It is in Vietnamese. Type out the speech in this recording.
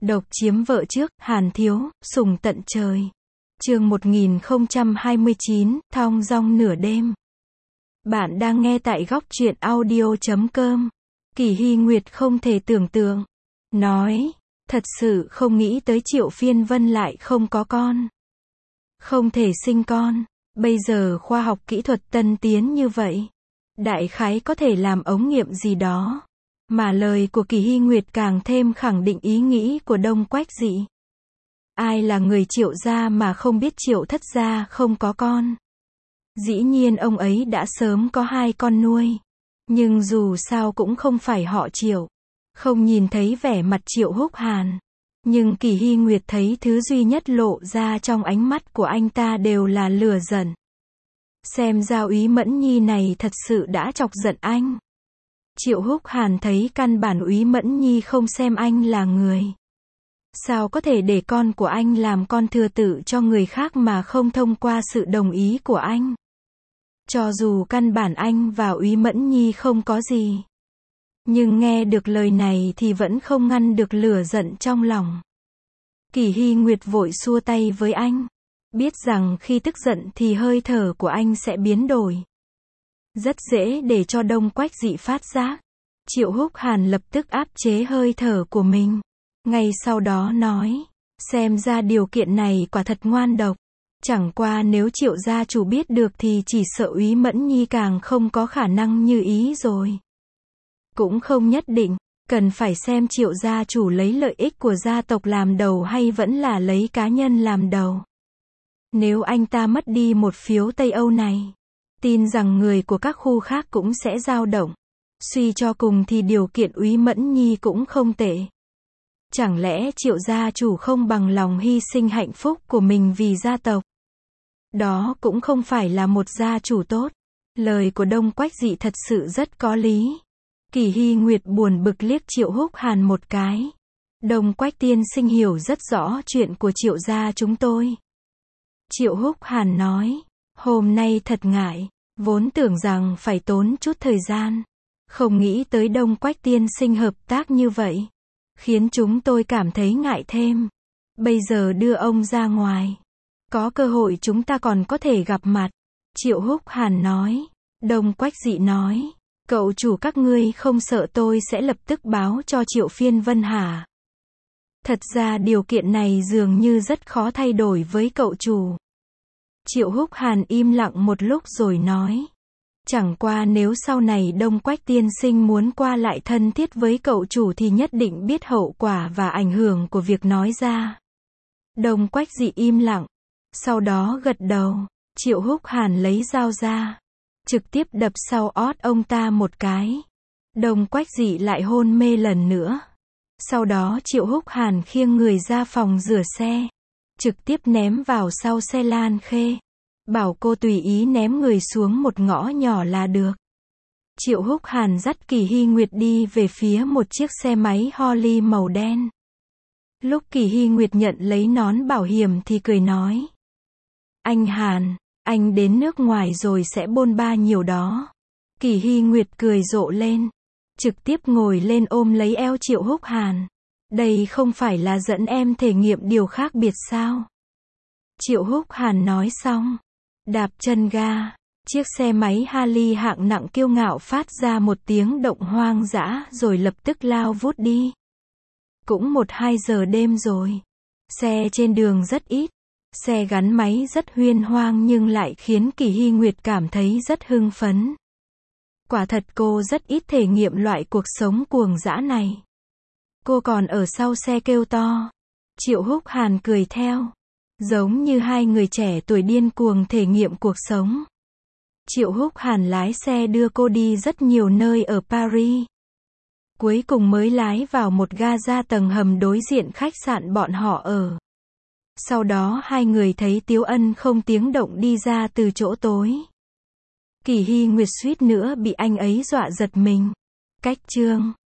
Độc chiếm vợ trước, Hàn Thiếu, sủng tận trời. Chương 1029, thong dong nửa đêm. Bạn đang nghe tại góc truyện audio.com. Kỳ Hy Nguyệt không thể tưởng tượng. Nói, thật sự không nghĩ tới Triệu Phiên Vân lại không có con. Không thể sinh con. Bây giờ khoa học kỹ thuật tân tiến như vậy. Đại khái có thể làm ống nghiệm gì đó. Mà lời của Kỳ Hy Nguyệt càng thêm khẳng định ý nghĩ của Đông Quách Dị. Ai là người Triệu gia mà không biết Triệu thất gia không có con. Dĩ nhiên ông ấy đã sớm có 2 con nuôi. Nhưng dù sao cũng không phải họ Triệu. Không nhìn thấy vẻ mặt Triệu Húc Hàn. Nhưng Kỳ Hy Nguyệt thấy thứ duy nhất lộ ra trong ánh mắt của anh ta đều là lửa giận. Xem ra Úy Mẫn Nhi này thật sự đã chọc giận anh. Triệu Húc Hàn thấy căn bản Úy Mẫn Nhi không xem anh là người. Sao có thể để con của anh làm con thừa tự cho người khác mà không thông qua sự đồng ý của anh? Cho dù căn bản anh và Úy Mẫn Nhi không có gì. Nhưng nghe được lời này thì vẫn không ngăn được lửa giận trong lòng. Kỳ Hy Nguyệt vội xua tay với anh. Biết rằng khi tức giận thì hơi thở của anh sẽ biến đổi. Rất dễ để cho Đông Quách Dị phát giác. Triệu Húc Hàn lập tức áp chế hơi thở của mình. Ngay sau đó nói, xem ra điều kiện này quả thật ngoan độc. Chẳng qua nếu Triệu gia chủ biết được thì chỉ sợ Úy Mẫn Nhi càng không có khả năng như ý rồi. Cũng không nhất định, cần phải xem Triệu gia chủ lấy lợi ích của gia tộc làm đầu hay vẫn là lấy cá nhân làm đầu. Nếu anh ta mất đi một phiếu Tây Âu này, tin rằng người của các khu khác cũng sẽ dao động. Suy cho cùng thì điều kiện Úy Mẫn Nhi cũng không tệ. Chẳng lẽ Triệu gia chủ không bằng lòng hy sinh hạnh phúc của mình vì gia tộc? Đó cũng không phải là một gia chủ tốt. Lời của Đông Quách Dị thật sự rất có lý. Kỳ Hy Nguyệt buồn bực liếc Triệu Húc Hàn một cái. Đông Quách tiên sinh hiểu rất rõ chuyện của Triệu gia chúng tôi. Triệu Húc Hàn nói, hôm nay thật ngại, vốn tưởng rằng phải tốn chút thời gian. Không nghĩ tới Đông Quách tiên sinh hợp tác như vậy. Khiến chúng tôi cảm thấy ngại thêm. Bây giờ đưa ông ra ngoài. Có cơ hội chúng ta còn có thể gặp mặt. Triệu Húc Hàn nói. Đông Quách Dị nói. Cậu chủ các ngươi không sợ tôi sẽ lập tức báo cho Triệu Phiên Vân hả? Thật ra điều kiện này dường như rất khó thay đổi với cậu chủ. Triệu Húc Hàn im lặng một lúc rồi nói. Chẳng qua nếu sau này Đông Quách tiên sinh muốn qua lại thân thiết với cậu chủ thì nhất định biết hậu quả và ảnh hưởng của việc nói ra. Đông Quách Dị im lặng. Sau đó gật đầu. Triệu Húc Hàn lấy dao ra. Trực tiếp đập sau ót ông ta một cái. Đông Quách Dị lại hôn mê lần nữa. Sau đó Triệu Húc Hàn khiêng người ra phòng rửa xe. Trực tiếp ném vào sau xe Lan Khê. Bảo cô tùy ý ném người xuống một ngõ nhỏ là được. Triệu Húc Hàn dắt Kỳ Hy Nguyệt đi về phía một chiếc xe máy Holly màu đen. Lúc Kỳ Hy Nguyệt nhận lấy nón bảo hiểm thì cười nói. Anh Hàn, anh đến nước ngoài rồi sẽ bôn ba nhiều đó. Kỳ Hy Nguyệt cười rộ lên. Trực tiếp ngồi lên ôm lấy eo Triệu Húc Hàn. Đây không phải là dẫn em thể nghiệm điều khác biệt sao? Triệu Húc Hàn nói xong. Đạp chân ga. Chiếc xe máy Harley hạng nặng kiêu ngạo phát ra một tiếng động hoang dã rồi lập tức lao vút đi. Cũng 1-2 giờ đêm rồi. Xe trên đường rất ít. Xe gắn máy rất huyên hoang nhưng lại khiến Kỳ Hy Nguyệt cảm thấy rất hưng phấn. Quả thật cô rất ít thể nghiệm loại cuộc sống cuồng dã này. Cô còn ở sau xe kêu to. Triệu Húc Hàn cười theo. Giống như 2 người trẻ tuổi điên cuồng thể nghiệm cuộc sống. Triệu Húc Hàn lái xe đưa cô đi rất nhiều nơi ở Paris. Cuối cùng mới lái vào một ga tầng hầm đối diện khách sạn bọn họ ở. Sau đó 2 người thấy Tiếu Ân không tiếng động đi ra từ chỗ tối. Kỳ Hy Nguyệt suýt nữa bị anh ấy dọa giật mình. Cách chương